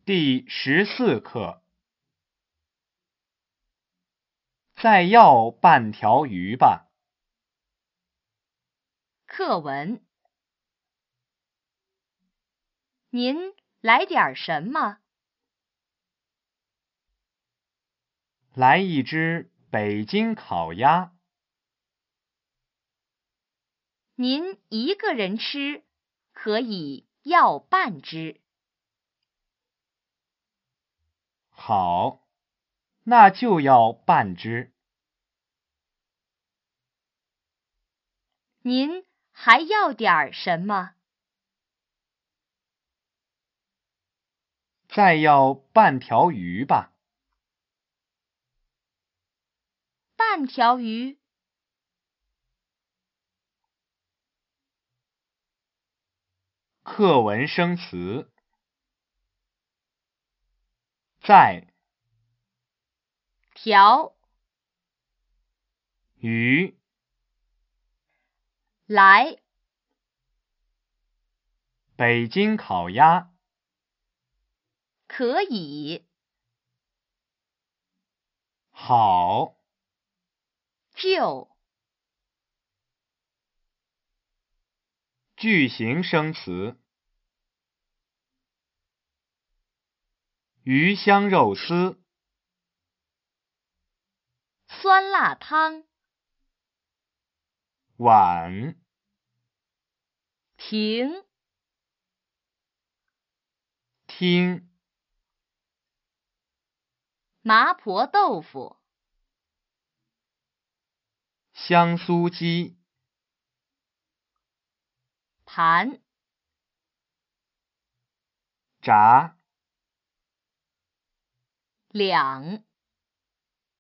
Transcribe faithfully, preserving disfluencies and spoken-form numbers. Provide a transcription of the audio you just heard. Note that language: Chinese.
第十四课，再要半条鱼吧。 课文，您来点什么？ 来一只北京烤鸭。 您一个人吃，可以要半只。 好，那就要半只。 您还要点什么？ 再要半条鱼吧。 半条鱼。 课文生词，在， 条， 鱼， 来， 北京烤鸭， 可以， 好， 就， 句型生词，鱼香肉丝， 酸辣汤， 碗， 停， 听， 麻婆豆腐， 香酥鸡， 盘， 炸。 两。